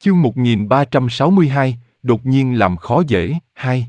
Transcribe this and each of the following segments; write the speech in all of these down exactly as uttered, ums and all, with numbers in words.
Chương một nghìn ba trăm sáu mươi hai, đột nhiên làm khó dễ, hai.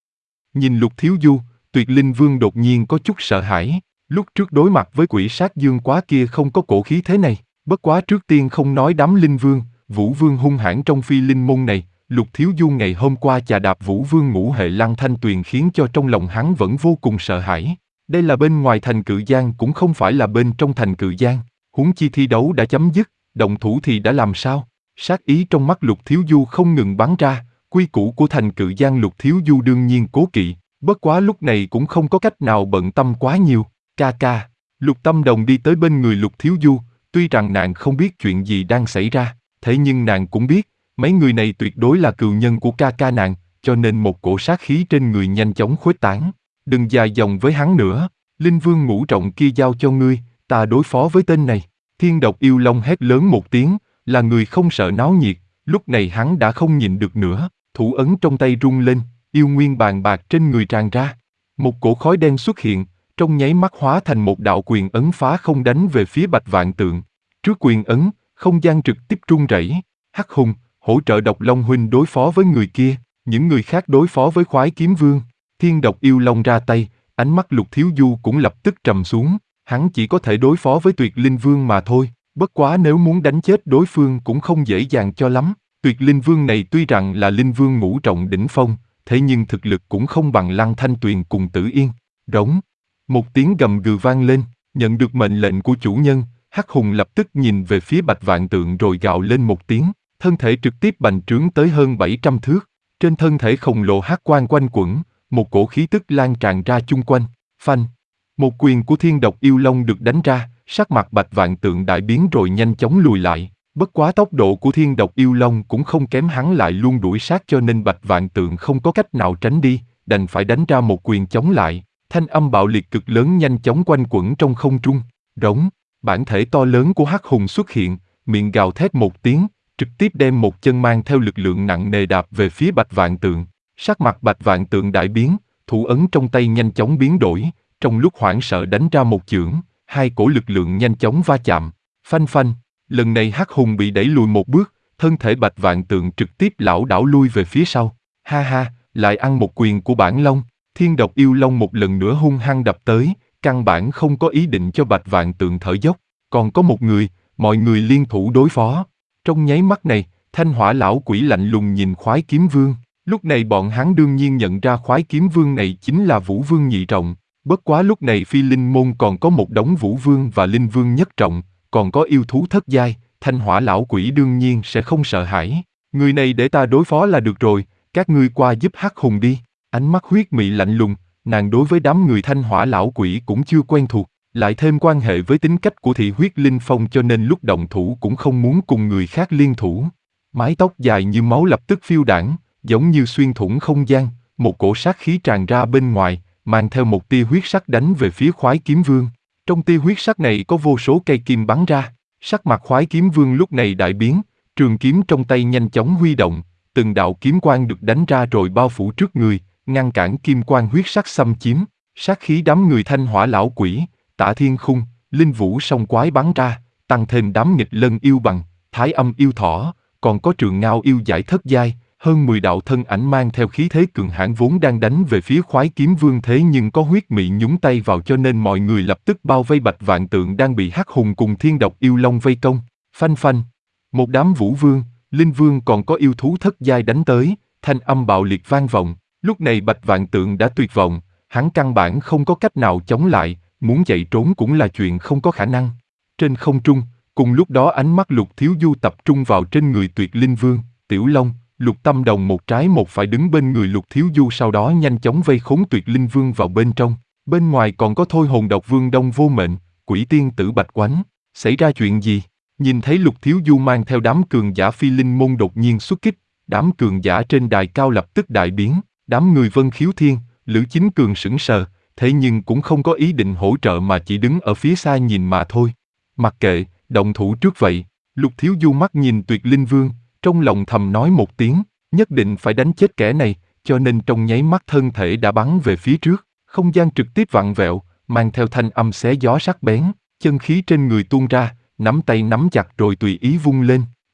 Nhìn Lục Thiếu Du, Tuyệt Linh Vương đột nhiên có chút sợ hãi, lúc trước đối mặt với quỷ sát dương quá kia không có cổ khí thế này, bất quá trước tiên không nói đám Linh Vương, Vũ Vương hung hãn trong phi linh môn này, Lục Thiếu Du ngày hôm qua chà đạp Vũ Vương ngũ hệ Lăng Thanh Tuyền khiến cho trong lòng hắn vẫn vô cùng sợ hãi. Đây là bên ngoài thành Cự Giang cũng không phải là bên trong thành Cự Giang, huống chi thi đấu đã chấm dứt, động thủ thì đã làm sao? Sát ý trong mắt Lục Thiếu Du không ngừng bắn ra, quy củ của thành Cự Giang Lục Thiếu Du đương nhiên cố kỵ, bất quá lúc này cũng không có cách nào bận tâm quá nhiều. Ca ca, Lục Tâm Đồng đi tới bên người Lục Thiếu Du, tuy rằng nàng không biết chuyện gì đang xảy ra, thế nhưng nàng cũng biết, mấy người này tuyệt đối là cừu nhân của ca ca nàng, cho nên một cổ sát khí trên người nhanh chóng khuếch tán. Đừng dài dòng với hắn nữa, Linh Vương ngũ trọng kia giao cho ngươi, ta đối phó với tên này. Thiên Độc Yêu Long hét lớn một tiếng, là người không sợ náo nhiệt, lúc này hắn đã không nhịn được nữa, thủ ấn trong tay rung lên, yêu nguyên bàn bạc trên người tràn ra. Một cổ khói đen xuất hiện, trong nháy mắt hóa thành một đạo quyền ấn phá không đánh về phía Bạch Vạn Tượng. Trước quyền ấn, không gian trực tiếp rung rẩy. Hắc Hùng, hỗ trợ Độc Long huynh đối phó với người kia, những người khác đối phó với Khoái Kiếm Vương. Thiên Độc Yêu Long ra tay, ánh mắt Lục Thiếu Du cũng lập tức trầm xuống, hắn chỉ có thể đối phó với Tuyệt Linh Vương mà thôi, bất quá nếu muốn đánh chết đối phương cũng không dễ dàng cho lắm. Tuyệt Linh Vương này tuy rằng là Linh Vương ngũ trọng đỉnh phong, thế nhưng thực lực cũng không bằng Lăng Thanh Tuyền cùng Tử Yên. Rống, một tiếng gầm gừ vang lên, nhận được mệnh lệnh của chủ nhân, Hắc Hùng lập tức nhìn về phía Bạch Vạn Tượng rồi gào lên một tiếng, thân thể trực tiếp bành trướng tới hơn bảy trăm thước, trên thân thể khổng lồ hắc quang quanh quẩn, một cổ khí tức lan tràn ra chung quanh. Phanh, một quyền của Thiên Độc Yêu Long được đánh ra, sắc mặt Bạch Vạn Tượng đại biến rồi nhanh chóng lùi lại, bất quá tốc độ của Thiên Độc Yêu Long cũng không kém hắn lại luôn đuổi sát cho nên Bạch Vạn Tượng không có cách nào tránh đi, đành phải đánh ra một quyền chống lại, thanh âm bạo liệt cực lớn nhanh chóng quanh quẩn trong không trung. Rống, bản thể to lớn của Hắc Hùng xuất hiện, miệng gào thét một tiếng, trực tiếp đem một chân mang theo lực lượng nặng nề đạp về phía Bạch Vạn Tượng. Sắc mặt Bạch Vạn Tượng đại biến, thủ ấn trong tay nhanh chóng biến đổi, trong lúc hoảng sợ đánh ra một chưởng, hai cổ lực lượng nhanh chóng va chạm. Phanh phanh, lần này Hắc Hùng bị đẩy lùi một bước, thân thể Bạch Vạn Tượng trực tiếp lảo đảo lui về phía sau. Ha ha, lại ăn một quyền của bản long. Thiên Độc Yêu Long một lần nữa hung hăng đập tới, căn bản không có ý định cho Bạch Vạn Tượng thở dốc. Còn có một người, mọi người liên thủ đối phó. Trong nháy mắt này, Thanh Hỏa lão quỷ lạnh lùng nhìn Khoái Kiếm Vương. Lúc này bọn hắn đương nhiên nhận ra Khoái Kiếm Vương này chính là Vũ Vương nhị trọng. Bất quá lúc này phi linh môn còn có một đống Vũ Vương và Linh Vương nhất trọng, còn có yêu thú thất giai, Thanh Hỏa lão quỷ đương nhiên sẽ không sợ hãi. Người này để ta đối phó là được rồi, các ngươi qua giúp Hắc Hùng đi. Ánh mắt huyết mị lạnh lùng, nàng đối với đám người Thanh Hỏa lão quỷ cũng chưa quen thuộc, lại thêm quan hệ với tính cách của thị huyết linh phong cho nên lúc động thủ cũng không muốn cùng người khác liên thủ. Mái tóc dài như máu lập tức phiêu đãng, giống như xuyên thủng không gian, một cổ sát khí tràn ra bên ngoài, mang theo một tia huyết sắc đánh về phía Khoái Kiếm Vương. Trong tia huyết sắc này có vô số cây kim bắn ra, sắc mặt Khoái Kiếm Vương lúc này đại biến, trường kiếm trong tay nhanh chóng huy động, từng đạo kiếm quang được đánh ra rồi bao phủ trước người, ngăn cản kim quang huyết sắc xâm chiếm. Sát khí đám người Thanh Hỏa lão quỷ, Tả Thiên Khung, Linh Vũ song quái bắn ra, tăng thêm đám nghịch lân yêu bằng, Thái Âm yêu thỏ, còn có Trường Ngao yêu giải thất giai, hơn mười đạo thân ảnh mang theo khí thế cường hãn vốn đang đánh về phía Khoái Kiếm Vương thế nhưng có huyết mị nhúng tay vào cho nên mọi người lập tức bao vây Bạch Vạn Tượng đang bị Hắc Hùng cùng Thiên Độc Yêu Long vây công. Phanh phanh, một đám Vũ Vương, Linh Vương còn có yêu thú thất giai đánh tới, thanh âm bạo liệt vang vọng. Lúc này Bạch Vạn Tượng đã tuyệt vọng, hắn căn bản không có cách nào chống lại, muốn chạy trốn cũng là chuyện không có khả năng. Trên không trung, cùng lúc đó ánh mắt Lục Thiếu Du tập trung vào trên người Tuyệt Linh Vương, Tiểu Long, Lục Tâm Đồng một trái một phải đứng bên người Lục Thiếu Du sau đó nhanh chóng vây khốn Tuyệt Linh Vương vào bên trong. Bên ngoài còn có Thôi Hồn Độc Vương Đông Vô Mệnh, Quỷ Tiên Tử Bạch Oánh. Xảy ra chuyện gì? Nhìn thấy Lục Thiếu Du mang theo đám cường giả phi linh môn đột nhiên xuất kích, đám cường giả trên đài cao lập tức đại biến, đám người Vân Khiếu Thiên, Lữ Chính Cường sững sờ, thế nhưng cũng không có ý định hỗ trợ mà chỉ đứng ở phía xa nhìn mà thôi. Mặc kệ, động thủ trước vậy. Lục Thiếu Du mắt nhìn Tuyệt Linh Vương, trong lòng thầm nói một tiếng, nhất định phải đánh chết kẻ này, cho nên trong nháy mắt thân thể đã bắn về phía trước, không gian trực tiếp vặn vẹo, mang theo thanh âm xé gió sắc bén, chân khí trên người tuôn ra, nắm tay nắm chặt rồi tùy ý vung lên.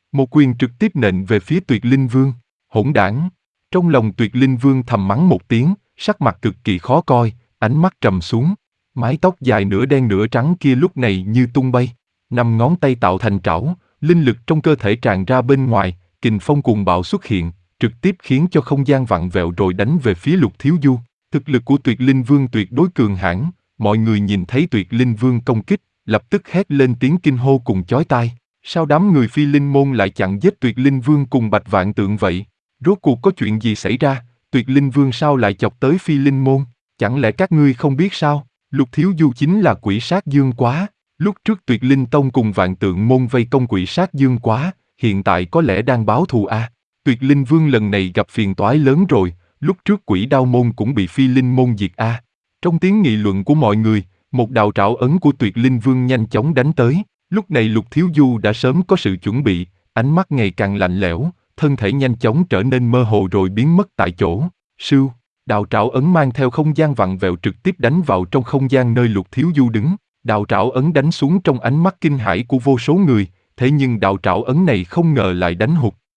Một quyền trực tiếp nện về phía Tuyệt Linh Vương. Hỗn đản! Trong lòng Tuyệt Linh Vương thầm mắng một tiếng, sắc mặt cực kỳ khó coi, ánh mắt trầm xuống. Mái tóc dài nửa đen nửa trắng kia lúc này như tung bay. Năm ngón tay tạo thành trảo, linh lực trong cơ thể tràn ra bên ngoài, kình phong cuồng bạo xuất hiện, trực tiếp khiến cho không gian vặn vẹo rồi đánh về phía Lục Thiếu Du. Thực lực của Tuyệt Linh Vương tuyệt đối cường hãn, mọi người nhìn thấy Tuyệt Linh Vương công kích, lập tức hét lên tiếng kinh hô cùng chói tai. Sao đám người Phi Linh môn lại chặn giết Tuyệt Linh Vương cùng Bạch Vạn Tượng vậy? Rốt cuộc có chuyện gì xảy ra? Tuyệt Linh Vương sao lại chọc tới Phi Linh môn? Chẳng lẽ các ngươi không biết sao? Lục Thiếu Du chính là quỷ sát dương quá. Lúc trước Tuyệt Linh Tông cùng Vạn Tượng môn vây công quỷ sát dương quá, hiện tại có lẽ đang báo thù à? Tuyệt Linh Vương lần này gặp phiền toái lớn rồi, lúc trước quỷ đao môn cũng bị Phi Linh môn diệt à? Trong tiếng nghị luận của mọi người, một đạo trảo ấn của Tuyệt Linh Vương nhanh chóng đánh tới. Lúc này Lục Thiếu Du đã sớm có sự chuẩn bị, ánh mắt ngày càng lạnh lẽo, thân thể nhanh chóng trở nên mơ hồ rồi biến mất tại chỗ. Sưu, đạo trảo ấn mang theo không gian vặn vẹo trực tiếp đánh vào trong không gian nơi Lục Thiếu Du đứng. Đạo trảo ấn đánh xuống trong ánh mắt kinh hãi của vô số người, thế nhưng đạo trảo ấn này không ngờ lại đánh hụt.